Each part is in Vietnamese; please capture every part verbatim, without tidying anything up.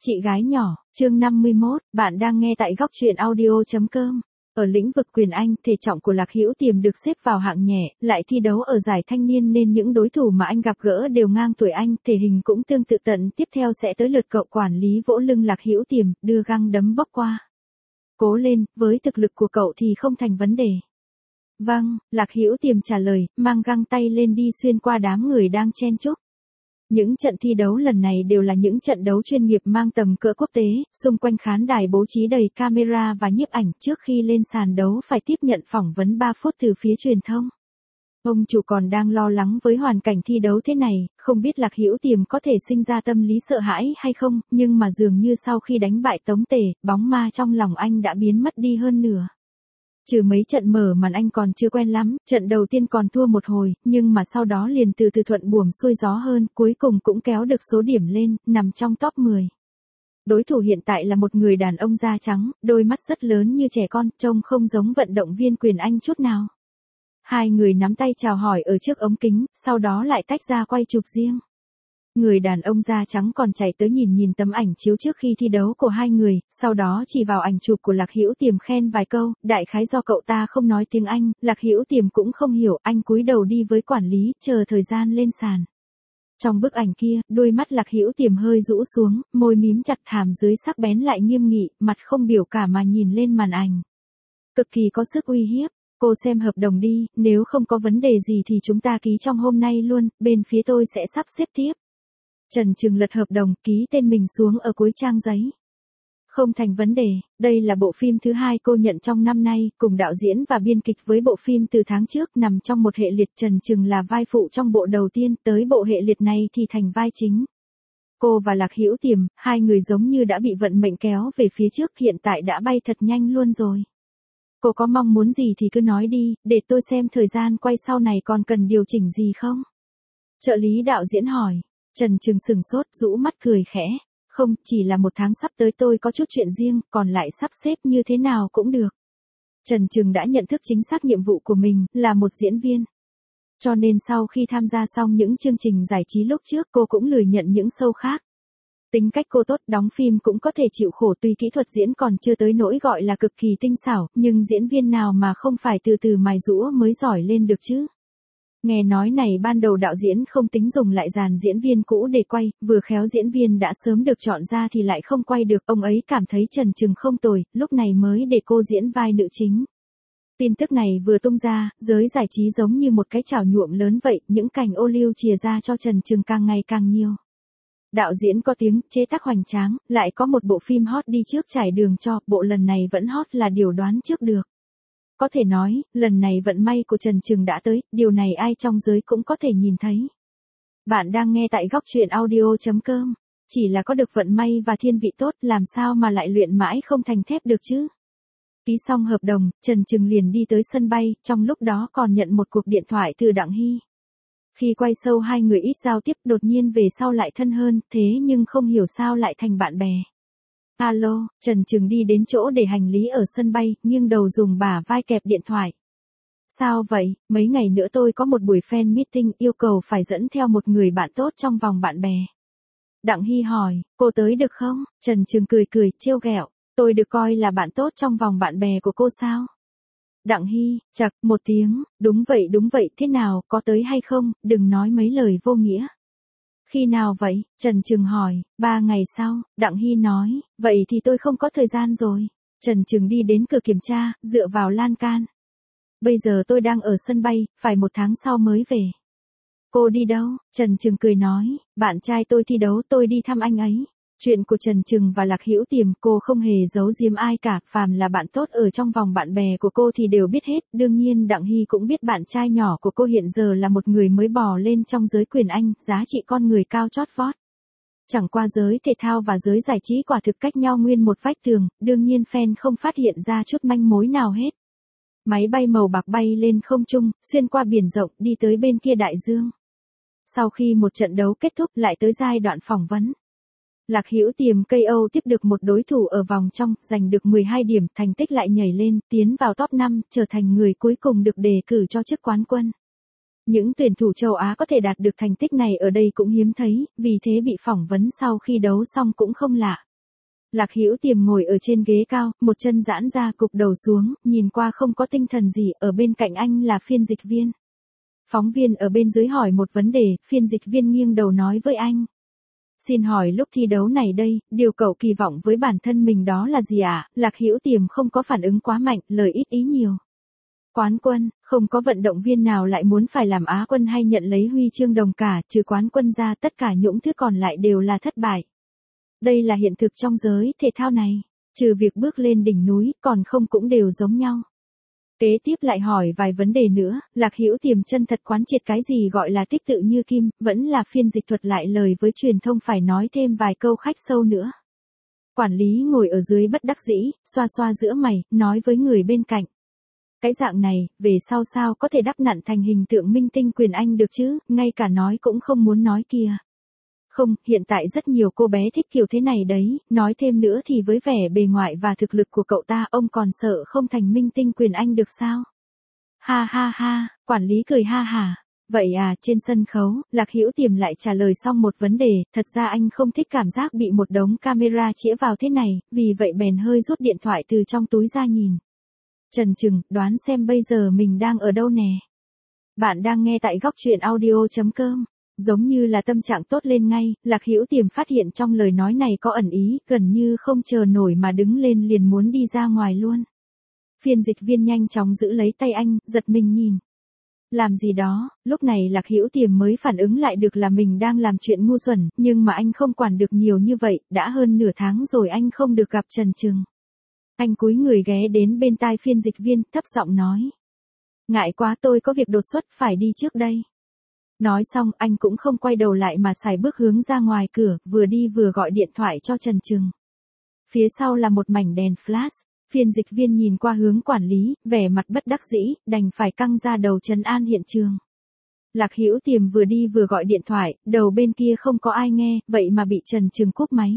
Chị gái nhỏ, chương năm mươi mốt, bạn đang nghe tại góc truyện audio chấm com. Ở lĩnh vực quyền Anh, thể trọng của Lạc Hữu Tiềm được xếp vào hạng nhẹ, lại thi đấu ở giải thanh niên nên những đối thủ mà anh gặp gỡ đều ngang tuổi anh, thể hình cũng tương tự tận. Tiếp theo sẽ tới lượt cậu quản lý vỗ lưng Lạc Hữu Tiềm, đưa găng đấm bóc qua. Cố lên, với thực lực của cậu thì không thành vấn đề. Vâng, Lạc Hữu Tiềm trả lời, mang găng tay lên đi xuyên qua đám người đang chen chúc. Những trận thi đấu lần này đều là những trận đấu chuyên nghiệp mang tầm cỡ quốc tế, xung quanh khán đài bố trí đầy camera và nhiếp ảnh. Trước khi lên sàn đấu phải tiếp nhận phỏng vấn ba phút từ phía truyền thông. Ông chủ còn đang lo lắng với hoàn cảnh thi đấu thế này, không biết Lạc Hữu Tiềm có thể sinh ra tâm lý sợ hãi hay không, nhưng mà dường như sau khi đánh bại Tống Tề, bóng ma trong lòng anh đã biến mất đi hơn nửa. Trừ mấy trận mở màn anh còn chưa quen lắm, trận đầu tiên còn thua một hồi, nhưng mà sau đó liền từ từ thuận buồm xuôi gió hơn, cuối cùng cũng kéo được số điểm lên, nằm trong top mười. Đối thủ hiện tại là một người đàn ông da trắng, đôi mắt rất lớn như trẻ con, trông không giống vận động viên quyền Anh chút nào. Hai người nắm tay chào hỏi ở trước ống kính, sau đó lại tách ra quay chụp riêng. Người đàn ông da trắng còn chạy tới nhìn nhìn tấm ảnh chiếu trước khi thi đấu của hai người, sau đó chỉ vào ảnh chụp của Lạc Hữu Tiềm khen vài câu, đại khái do cậu ta không nói tiếng Anh, Lạc Hữu Tiềm cũng không hiểu, anh cúi đầu đi với quản lý, chờ thời gian lên sàn. Trong bức ảnh kia, đôi mắt Lạc Hữu Tiềm hơi rũ xuống, môi mím chặt, hàm dưới sắc bén lại nghiêm nghị, mặt không biểu cảm mà nhìn lên màn ảnh. Cực kỳ có sức uy hiếp. Cô xem hợp đồng đi, nếu không có vấn đề gì thì chúng ta ký trong hôm nay luôn, bên phía tôi sẽ sắp xếp tiếp. Trần Trừng lật hợp đồng, ký tên mình xuống ở cuối trang giấy. Không thành vấn đề, đây là bộ phim thứ hai cô nhận trong năm nay, cùng đạo diễn và biên kịch với bộ phim từ tháng trước, nằm trong một hệ liệt. Trần Trừng là vai phụ trong bộ đầu tiên, tới bộ hệ liệt này thì thành vai chính. Cô và Lạc Hữu Tiềm, hai người giống như đã bị vận mệnh kéo về phía trước, hiện tại đã bay thật nhanh luôn rồi. Cô có mong muốn gì thì cứ nói đi, để tôi xem thời gian quay sau này còn cần điều chỉnh gì không? Trợ lý đạo diễn hỏi. Trần Trừng sừng sốt, rũ mắt cười khẽ. Không, chỉ là một tháng sắp tới tôi có chút chuyện riêng, còn lại sắp xếp như thế nào cũng được. Trần Trừng đã nhận thức chính xác nhiệm vụ của mình, là một diễn viên. Cho nên sau khi tham gia xong những chương trình giải trí lúc trước, cô cũng lười nhận những show khác. Tính cách cô tốt, đóng phim cũng có thể chịu khổ, tuy kỹ thuật diễn còn chưa tới nỗi gọi là cực kỳ tinh xảo, nhưng diễn viên nào mà không phải từ từ mài giũa mới giỏi lên được chứ. Nghe nói này ban đầu đạo diễn không tính dùng lại dàn diễn viên cũ để quay, vừa khéo diễn viên đã sớm được chọn ra thì lại không quay được, ông ấy cảm thấy Trần Trừng không tồi, lúc này mới để cô diễn vai nữ chính. Tin tức này vừa tung ra, giới giải trí giống như một cái chảo nhuộm lớn vậy, những cành ô liu chìa ra cho Trần Trừng càng ngày càng nhiều. Đạo diễn có tiếng, chế tác hoành tráng, lại có một bộ phim hot đi trước trải đường cho, bộ lần này vẫn hot là điều đoán trước được. Có thể nói, lần này vận may của Trần Trừng đã tới, điều này ai trong giới cũng có thể nhìn thấy. Bạn đang nghe tại góc truyện audio chấm com. Chỉ là có được vận may và thiên vị tốt, làm sao mà lại luyện mãi không thành thép được chứ? Ký xong hợp đồng, Trần Trừng liền đi tới sân bay, trong lúc đó còn nhận một cuộc điện thoại từ Đặng Hy. Khi quay show hai người ít giao tiếp, đột nhiên về sau lại thân hơn, thế nhưng không hiểu sao lại thành bạn bè. Alo, Trần Trừng đi đến chỗ để hành lý ở sân bay, nghiêng đầu dùng bả vai kẹp điện thoại. Sao vậy, mấy ngày nữa tôi có một buổi fan meeting, yêu cầu phải dẫn theo một người bạn tốt trong vòng bạn bè. Đặng Hy hỏi, cô tới được không? Trần Trừng cười cười, trêu ghẹo, tôi được coi là bạn tốt trong vòng bạn bè của cô sao? Đặng Hy, chậc, một tiếng, đúng vậy đúng vậy, thế nào, có tới hay không, đừng nói mấy lời vô nghĩa. Khi nào vậy? Trần Trừng hỏi, ba ngày sau, Đặng Hy nói, vậy thì tôi không có thời gian rồi. Trần Trừng đi đến cửa kiểm tra, dựa vào lan can. Bây giờ tôi đang ở sân bay, phải một tháng sau mới về. Cô đi đâu? Trần Trừng cười nói, bạn trai tôi thi đấu, tôi đi thăm anh ấy. Chuyện của Trần Trừng và Lạc Hữu Tiềm cô không hề giấu giếm ai cả, phàm là bạn tốt ở trong vòng bạn bè của cô thì đều biết hết, đương nhiên Đặng Hy cũng biết bạn trai nhỏ của cô hiện giờ là một người mới bò lên trong giới quyền Anh, giá trị con người cao chót vót. Chẳng qua giới thể thao và giới giải trí quả thực cách nhau nguyên một vách tường, đương nhiên fan không phát hiện ra chút manh mối nào hết. Máy bay màu bạc bay lên không trung, xuyên qua biển rộng, đi tới bên kia đại dương. Sau khi một trận đấu kết thúc lại tới giai đoạn phỏng vấn. Lạc Hữu Tiềm ca o tiếp được một đối thủ ở vòng trong, giành được mười hai điểm, thành tích lại nhảy lên, tiến vào top năm, trở thành người cuối cùng được đề cử cho chức quán quân. Những tuyển thủ châu Á có thể đạt được thành tích này ở đây cũng hiếm thấy, vì thế bị phỏng vấn sau khi đấu xong cũng không lạ. Lạc Hữu Tiềm ngồi ở trên ghế cao, một chân giãn ra cụp đầu xuống, nhìn qua không có tinh thần gì, ở bên cạnh anh là phiên dịch viên. Phóng viên ở bên dưới hỏi một vấn đề, phiên dịch viên nghiêng đầu nói với anh. Xin hỏi lúc thi đấu này đây, điều cậu kỳ vọng với bản thân mình đó là gì ạ? À? Lạc Hữu Tiềm không có phản ứng quá mạnh, lời ít ý nhiều. Quán quân, không có vận động viên nào lại muốn phải làm Á quân hay nhận lấy huy chương đồng cả, trừ quán quân ra tất cả những thứ còn lại đều là thất bại. Đây là hiện thực trong giới thể thao này, trừ việc bước lên đỉnh núi, còn không cũng đều giống nhau. Kế tiếp lại hỏi vài vấn đề nữa, Lạc Hữu Tiềm chân thật quán triệt cái gì gọi là tích tự như kim, vẫn là phiên dịch thuật lại lời với truyền thông phải nói thêm vài câu khách sâu nữa. Quản lý ngồi ở dưới bất đắc dĩ, xoa xoa giữa mày, nói với người bên cạnh. Cái dạng này, về sau sao có thể đắp nặn thành hình tượng minh tinh quyền Anh được chứ, ngay cả nói cũng không muốn nói kìa. Không, hiện tại rất nhiều cô bé thích kiểu thế này đấy, nói thêm nữa thì với vẻ bề ngoài và thực lực của cậu ta ông còn sợ không thành minh tinh quyền Anh được sao? Ha ha ha, quản lý cười ha hả. Vậy à, trên sân khấu, Lạc Hữu Tiềm lại trả lời xong một vấn đề, thật ra anh không thích cảm giác bị một đống camera chĩa vào thế này, vì vậy bèn hơi rút điện thoại từ trong túi ra nhìn. Chần chừng, đoán xem bây giờ mình đang ở đâu nè. Bạn đang nghe tại góc truyện audio chấm com. Giống như là tâm trạng tốt lên ngay, Lạc Hữu Tiềm phát hiện trong lời nói này có ẩn ý, gần như không chờ nổi mà đứng lên liền muốn đi ra ngoài luôn. Phiên dịch viên nhanh chóng giữ lấy tay anh, giật mình nhìn. Làm gì đó, lúc này Lạc Hữu Tiềm mới phản ứng lại được là mình đang làm chuyện ngu xuẩn, nhưng mà anh không quản được nhiều như vậy, đã hơn nửa tháng rồi anh không được gặp Trần Trừng. Anh cúi người ghé đến bên tai phiên dịch viên, thấp giọng nói. Ngại quá tôi có việc đột xuất phải đi trước đây. Nói xong anh cũng không quay đầu lại mà sải bước hướng ra ngoài cửa, vừa đi vừa gọi điện thoại cho Trần Trừng. Phía sau là một mảnh đèn flash, phiên dịch viên nhìn qua hướng quản lý, vẻ mặt bất đắc dĩ, đành phải căng ra đầu trấn an hiện trường. Lạc Hữu Tiềm vừa đi vừa gọi điện thoại, đầu bên kia không có ai nghe, vậy mà bị Trần Trừng cúp máy.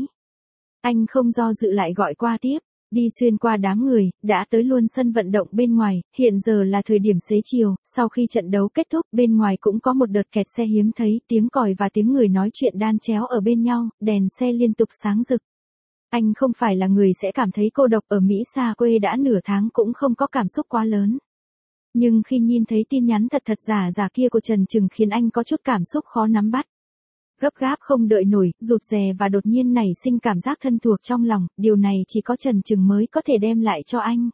Anh không do dự lại gọi qua tiếp. Đi xuyên qua đám người, đã tới luôn sân vận động bên ngoài, hiện giờ là thời điểm xế chiều, sau khi trận đấu kết thúc bên ngoài cũng có một đợt kẹt xe hiếm thấy, tiếng còi và tiếng người nói chuyện đan chéo ở bên nhau, đèn xe liên tục sáng rực. Anh không phải là người sẽ cảm thấy cô độc ở Mỹ xa quê đã nửa tháng cũng không có cảm xúc quá lớn. Nhưng khi nhìn thấy tin nhắn thật thật giả giả kia của Trần Trừng khiến anh có chút cảm xúc khó nắm bắt. Gấp gáp không đợi nổi, rụt rè và đột nhiên nảy sinh cảm giác thân thuộc trong lòng, điều này chỉ có Trần Trừng mới có thể đem lại cho anh.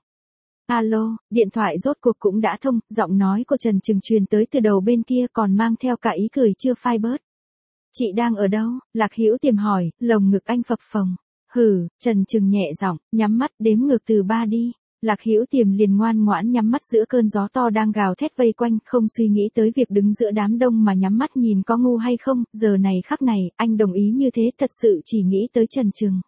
Alo, điện thoại rốt cuộc cũng đã thông, giọng nói của Trần Trừng truyền tới từ đầu bên kia còn mang theo cả ý cười chưa phai bớt. Chị đang ở đâu? Lạc Hữu Tiềm hỏi, lồng ngực anh phập phồng. Hừ, Trần Trừng nhẹ giọng, nhắm mắt đếm ngược từ ba đi. Lạc Hữu Tiềm liền ngoan ngoãn nhắm mắt giữa cơn gió to đang gào thét vây quanh, không suy nghĩ tới việc đứng giữa đám đông mà nhắm mắt nhìn có ngu hay không, giờ này khắc này, anh đồng ý như thế thật sự chỉ nghĩ tới Trần Trừng.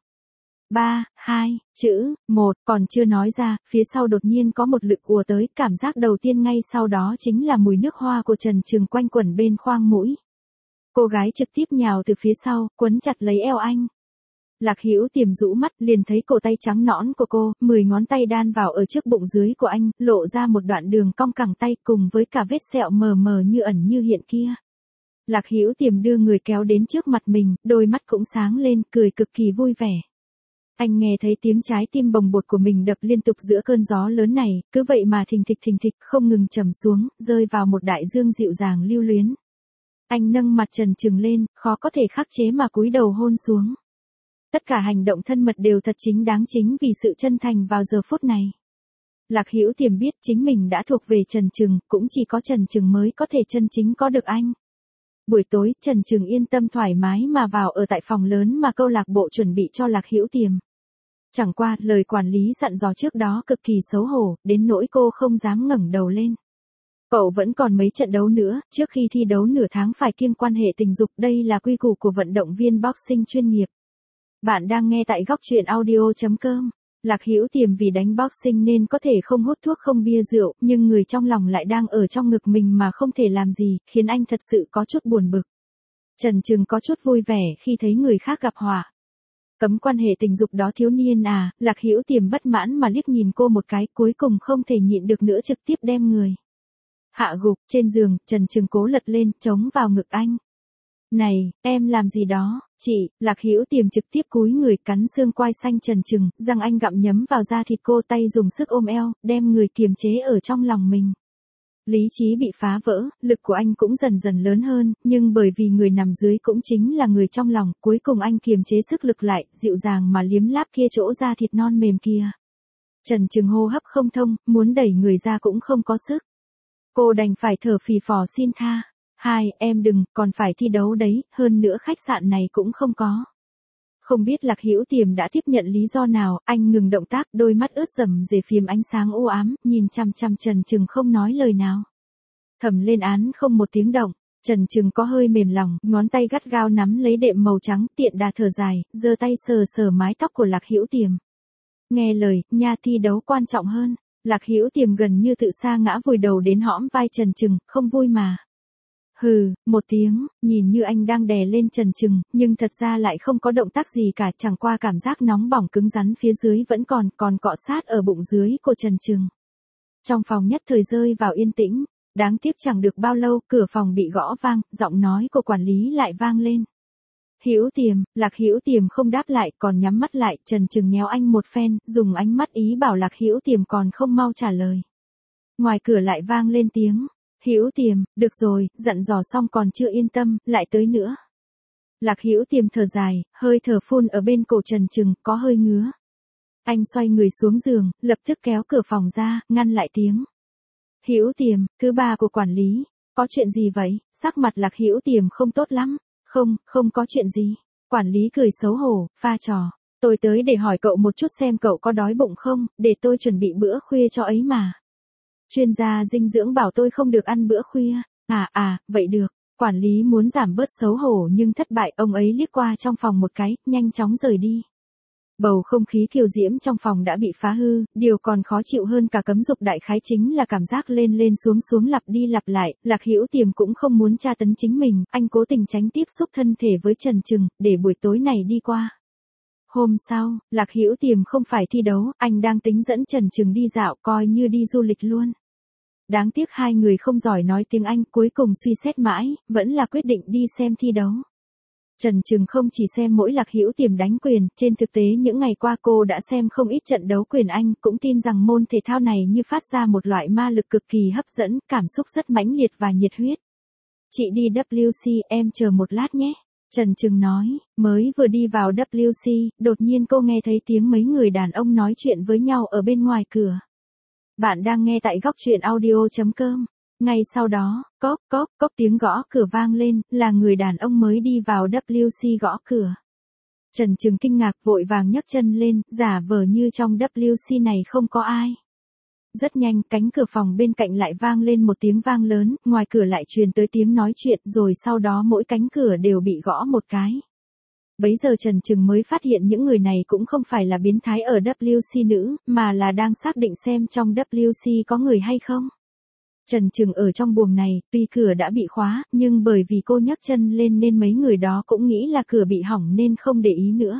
Ba, hai, chữ, một, còn chưa nói ra, phía sau đột nhiên có một lực ùa tới, cảm giác đầu tiên ngay sau đó chính là mùi nước hoa của Trần Trừng quanh quẩn bên khoang mũi. Cô gái trực tiếp nhào từ phía sau, quấn chặt lấy eo anh. Lạc Hữu Tiềm rũ mắt, liền thấy cổ tay trắng nõn của cô, mười ngón tay đan vào ở trước bụng dưới của anh, lộ ra một đoạn đường cong cẳng tay cùng với cả vết sẹo mờ mờ như ẩn như hiện kia. Lạc Hữu Tiềm đưa người kéo đến trước mặt mình, đôi mắt cũng sáng lên, cười cực kỳ vui vẻ. Anh nghe thấy tiếng trái tim bồng bột của mình đập liên tục giữa cơn gió lớn này, cứ vậy mà thình thịch thình thịch không ngừng trầm xuống, rơi vào một đại dương dịu dàng lưu luyến. Anh nâng mặt Trần Trừng lên, khó có thể khắc chế mà cúi đầu hôn xuống. Tất cả hành động thân mật đều thật chính đáng chính vì sự chân thành vào giờ phút này. Lạc Hữu Tiềm biết chính mình đã thuộc về Trần Trừng, cũng chỉ có Trần Trừng mới có thể chân chính có được anh. Buổi tối, Trần Trừng yên tâm thoải mái mà vào ở tại phòng lớn mà câu lạc bộ chuẩn bị cho Lạc Hữu Tiềm. Chẳng qua, lời quản lý dặn dò trước đó cực kỳ xấu hổ, đến nỗi cô không dám ngẩng đầu lên. Cậu vẫn còn mấy trận đấu nữa, trước khi thi đấu nửa tháng phải kiêng quan hệ tình dục, đây là quy củ của vận động viên boxing chuyên nghiệp. Bạn đang nghe tại góc truyện audio chấm com. Lạc Hữu Tiềm vì đánh boxing nên có thể không hút thuốc không bia rượu, nhưng người trong lòng lại đang ở trong ngực mình mà không thể làm gì, khiến anh thật sự có chút buồn bực. Trần Trừng có chút vui vẻ khi thấy người khác gặp họa. Cấm quan hệ tình dục đó thiếu niên à, Lạc Hữu Tiềm bất mãn mà liếc nhìn cô một cái, cuối cùng không thể nhịn được nữa trực tiếp đem người hạ gục trên giường, Trần Trừng cố lật lên, chống vào ngực anh. Này, em làm gì đó, chị, Lạc Hữu Tiềm trực tiếp cúi người cắn xương quai xanh trần trừng, răng anh gặm nhấm vào da thịt cô, tay dùng sức ôm eo, đem người kiềm chế ở trong lòng mình. Lý trí bị phá vỡ, lực của anh cũng dần dần lớn hơn, nhưng bởi vì người nằm dưới cũng chính là người trong lòng, cuối cùng anh kiềm chế sức lực lại, dịu dàng mà liếm láp kia chỗ da thịt non mềm kia. Trần Trừng hô hấp không thông, muốn đẩy người ra cũng không có sức. Cô đành phải thở phì phò xin tha. Hai, em đừng, còn phải thi đấu đấy, hơn nữa khách sạn này cũng không có. Không biết Lạc Hữu Tiềm đã tiếp nhận lý do nào, anh ngừng động tác, đôi mắt ướt rầm rề phiếm ánh sáng u ám, nhìn chằm chằm Trần Trừng không nói lời nào. Thẩm lên án không một tiếng động, Trần Trừng có hơi mềm lòng, ngón tay gắt gao nắm lấy đệm màu trắng, tiện đà thở dài, giơ tay sờ sờ mái tóc của Lạc Hữu Tiềm. Nghe lời, nha, thi đấu quan trọng hơn. Lạc Hữu Tiềm gần như tự sa ngã vùi đầu đến hõm vai Trần Trừng, không vui mà. Hừ, một tiếng, nhìn như anh đang đè lên Trần Trừng, nhưng thật ra lại không có động tác gì cả, chẳng qua cảm giác nóng bỏng cứng rắn phía dưới vẫn còn, còn cọ sát ở bụng dưới của Trần Trừng. Trong phòng nhất thời rơi vào yên tĩnh, đáng tiếc chẳng được bao lâu, cửa phòng bị gõ vang, giọng nói của quản lý lại vang lên. Hữu Tiềm, Lạc Hữu Tiềm không đáp lại, còn nhắm mắt lại, Trần Trừng nhéo anh một phen, dùng ánh mắt ý bảo Lạc Hữu Tiềm còn không mau trả lời. Ngoài cửa lại vang lên tiếng. Hữu Tiềm, được rồi, dặn dò xong còn chưa yên tâm, lại tới nữa. Lạc Hữu Tiềm thở dài, hơi thở phun ở bên cổ Trần Trừng, có hơi ngứa. Anh xoay người xuống giường, lập tức kéo cửa phòng ra, ngăn lại tiếng. Hữu Tiềm, thứ ba của quản lý, có chuyện gì vậy? Sắc mặt Lạc Hữu Tiềm không tốt lắm. Không, không có chuyện gì. Quản lý cười xấu hổ, pha trò. Tôi tới để hỏi cậu một chút xem cậu có đói bụng không, để tôi chuẩn bị bữa khuya cho ấy mà. Chuyên gia dinh dưỡng bảo tôi không được ăn bữa khuya. À à, vậy được. Quản lý muốn giảm bớt xấu hổ nhưng thất bại, ông ấy liếc qua trong phòng một cái, nhanh chóng rời đi. Bầu không khí kiều diễm trong phòng đã bị phá hư, điều còn khó chịu hơn cả cấm dục đại khái chính là cảm giác lên lên xuống xuống lặp đi lặp lại, Lạc Hữu Tiềm cũng không muốn tra tấn chính mình, anh cố tình tránh tiếp xúc thân thể với Trần Trừng, để buổi tối này đi qua. Hôm sau, Lạc Hữu Tiềm không phải thi đấu, anh đang tính dẫn Trần Trừng đi dạo, coi như đi du lịch luôn. Đáng tiếc hai người không giỏi nói tiếng Anh, cuối cùng suy xét mãi, vẫn là quyết định đi xem thi đấu. Trần Trừng không chỉ xem mỗi Lạc Hữu Tiềm đánh quyền, trên thực tế những ngày qua cô đã xem không ít trận đấu quyền Anh, cũng tin rằng môn thể thao này như phát ra một loại ma lực cực kỳ hấp dẫn, cảm xúc rất mãnh liệt và nhiệt huyết. Chị đi W C, em chờ một lát nhé. Trần Trừng nói, mới vừa đi vào W C, đột nhiên cô nghe thấy tiếng mấy người đàn ông nói chuyện với nhau ở bên ngoài cửa. Bạn đang nghe tại góc truyện audio chấm com. Ngay sau đó, cốc cốc cốc tiếng gõ cửa vang lên, là người đàn ông mới đi vào W C gõ cửa. Trần Trừng kinh ngạc vội vàng nhấc chân lên, giả vờ như trong W C này không có ai. Rất nhanh, cánh cửa phòng bên cạnh lại vang lên một tiếng vang lớn, ngoài cửa lại truyền tới tiếng nói chuyện, rồi sau đó mỗi cánh cửa đều bị gõ một cái. Bấy giờ Trần Trừng mới phát hiện những người này cũng không phải là biến thái ở W C nữ, mà là đang xác định xem trong W C có người hay không. Trần Trừng ở trong buồng này, tuy cửa đã bị khóa, nhưng bởi vì cô nhấc chân lên nên mấy người đó cũng nghĩ là cửa bị hỏng nên không để ý nữa.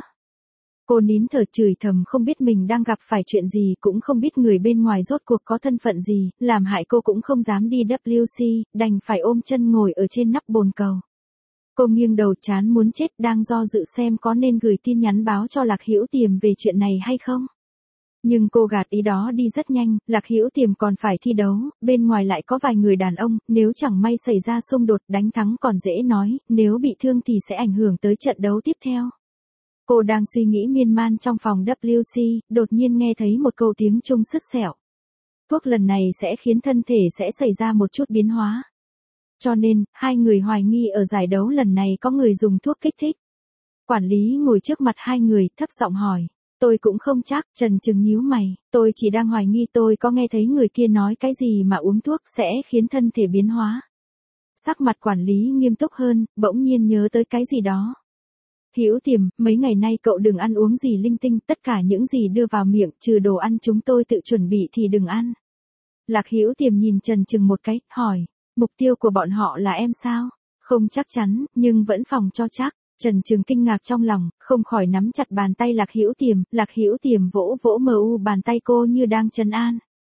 Cô nín thở chửi thầm không biết mình đang gặp phải chuyện gì, cũng không biết người bên ngoài rốt cuộc có thân phận gì, làm hại cô cũng không dám đi W C, đành phải ôm chân ngồi ở trên nắp bồn cầu. Cô nghiêng đầu chán muốn chết, đang do dự xem có nên gửi tin nhắn báo cho Lạc Hữu Tiềm về chuyện này hay không. Nhưng cô gạt ý đó đi rất nhanh, Lạc Hữu Tiềm còn phải thi đấu, bên ngoài lại có vài người đàn ông, nếu chẳng may xảy ra xung đột đánh thắng còn dễ nói, nếu bị thương thì sẽ ảnh hưởng tới trận đấu tiếp theo. Cô đang suy nghĩ miên man trong phòng W C, đột nhiên nghe thấy một câu tiếng Trung sứt sẹo. Thuốc lần này sẽ khiến thân thể sẽ xảy ra một chút biến hóa. Cho nên, hai người hoài nghi ở giải đấu lần này có người dùng thuốc kích thích. Quản lý ngồi trước mặt hai người, thấp giọng hỏi. Tôi cũng không chắc, Trần Trừng nhíu mày, tôi chỉ đang hoài nghi tôi có nghe thấy người kia nói cái gì mà uống thuốc sẽ khiến thân thể biến hóa. Sắc mặt quản lý nghiêm túc hơn, bỗng nhiên nhớ tới cái gì đó. Hữu Tiềm, mấy ngày nay cậu đừng ăn uống gì linh tinh, tất cả những gì đưa vào miệng trừ đồ ăn chúng tôi tự chuẩn bị thì đừng ăn. Lạc Hữu Tiềm nhìn Trần Trừng một cái, hỏi, mục tiêu của bọn họ là em sao? Không chắc chắn, nhưng vẫn phòng cho chắc. Trần Trừng kinh ngạc trong lòng, không khỏi nắm chặt bàn tay Lạc Hữu Tiềm, Lạc Hữu Tiềm vỗ vỗ mờ u bàn tay cô như đang trấn an.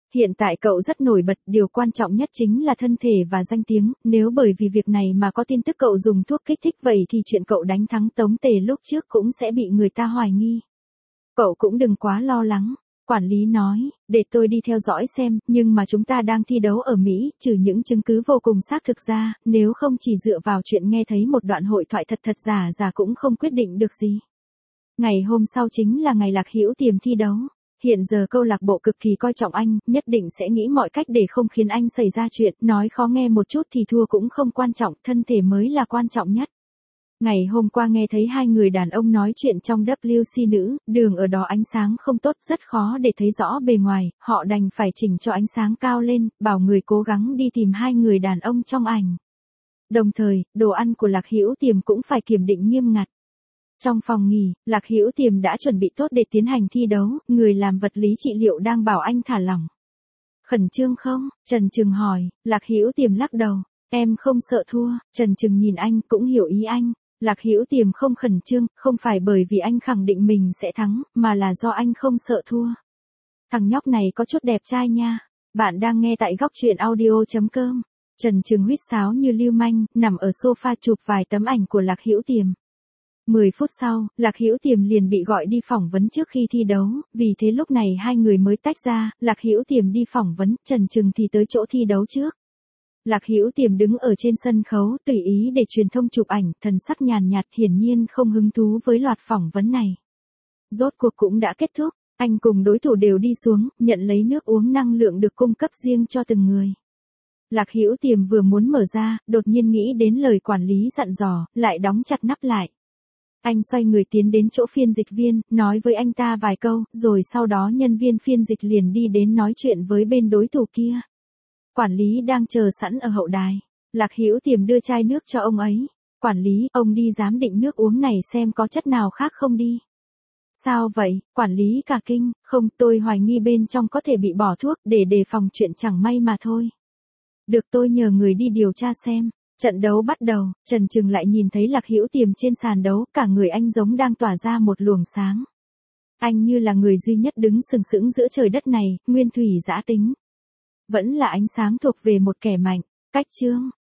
Hiện tại cậu rất nổi bật, điều quan trọng nhất chính là thân thể và danh tiếng, nếu bởi vì việc này mà có tin tức cậu dùng thuốc kích thích vậy thì chuyện cậu đánh thắng Tống Tề lúc trước cũng sẽ bị người ta hoài nghi. Cậu cũng đừng quá lo lắng. Quản lý nói, để tôi đi theo dõi xem, nhưng mà chúng ta đang thi đấu ở Mỹ, trừ những chứng cứ vô cùng xác thực ra, nếu không chỉ dựa vào chuyện nghe thấy một đoạn hội thoại thật thật giả giả cũng không quyết định được gì. Ngày hôm sau chính là ngày Lạc Hữu Tiềm thi đấu. Hiện giờ câu lạc bộ cực kỳ coi trọng anh, nhất định sẽ nghĩ mọi cách để không khiến anh xảy ra chuyện, nói khó nghe một chút thì thua cũng không quan trọng, thân thể mới là quan trọng nhất. Ngày hôm qua nghe thấy hai người đàn ông nói chuyện trong W C nữ, đường ở đó ánh sáng không tốt, rất khó để thấy rõ bề ngoài, họ đành phải chỉnh cho ánh sáng cao lên, bảo người cố gắng đi tìm hai người đàn ông trong ảnh. Đồng thời, đồ ăn của Lạc Hữu Tiềm cũng phải kiểm định nghiêm ngặt. Trong phòng nghỉ, Lạc Hữu Tiềm đã chuẩn bị tốt để tiến hành thi đấu, người làm vật lý trị liệu đang bảo anh thả lỏng. Khẩn trương không? Trần Trừng hỏi, Lạc Hữu Tiềm lắc đầu, em không sợ thua. Trần Trừng nhìn anh cũng hiểu ý anh. Lạc Hữu Tiềm không khẩn trương, không phải bởi vì anh khẳng định mình sẽ thắng, mà là do anh không sợ thua. Thằng nhóc này có chút đẹp trai nha. Bạn đang nghe tại góc truyện audio chấm com. Trần Trừng huýt sáo như lưu manh, nằm ở sofa chụp vài tấm ảnh của Lạc Hữu Tiềm. mười phút sau, Lạc Hữu Tiềm liền bị gọi đi phỏng vấn trước khi thi đấu, vì thế lúc này hai người mới tách ra, Lạc Hữu Tiềm đi phỏng vấn, Trần Trừng thì tới chỗ thi đấu trước. Lạc Hữu Tiềm đứng ở trên sân khấu, tùy ý để truyền thông chụp ảnh, thần sắc nhàn nhạt, hiển nhiên không hứng thú với loạt phỏng vấn này. Rốt cuộc cũng đã kết thúc, anh cùng đối thủ đều đi xuống, nhận lấy nước uống năng lượng được cung cấp riêng cho từng người. Lạc Hữu Tiềm vừa muốn mở ra, đột nhiên nghĩ đến lời quản lý dặn dò, lại đóng chặt nắp lại. Anh xoay người tiến đến chỗ phiên dịch viên, nói với anh ta vài câu, rồi sau đó nhân viên phiên dịch liền đi đến nói chuyện với bên đối thủ kia. Quản lý đang chờ sẵn ở hậu đài. Lạc Hữu Tiềm đưa chai nước cho ông ấy. Quản lý, ông đi giám định nước uống này xem có chất nào khác không đi. Sao vậy? Quản lý cả kinh, không, tôi hoài nghi bên trong có thể bị bỏ thuốc để đề phòng chuyện chẳng may mà thôi. Được, tôi nhờ người đi điều tra xem. Trận đấu bắt đầu, Trần Trừng lại nhìn thấy Lạc Hữu Tiềm trên sàn đấu, cả người anh giống đang tỏa ra một luồng sáng. Anh như là người duy nhất đứng sừng sững giữa trời đất này, nguyên thủy dã tính. Vẫn là ánh sáng thuộc về một kẻ mạnh. Cách chương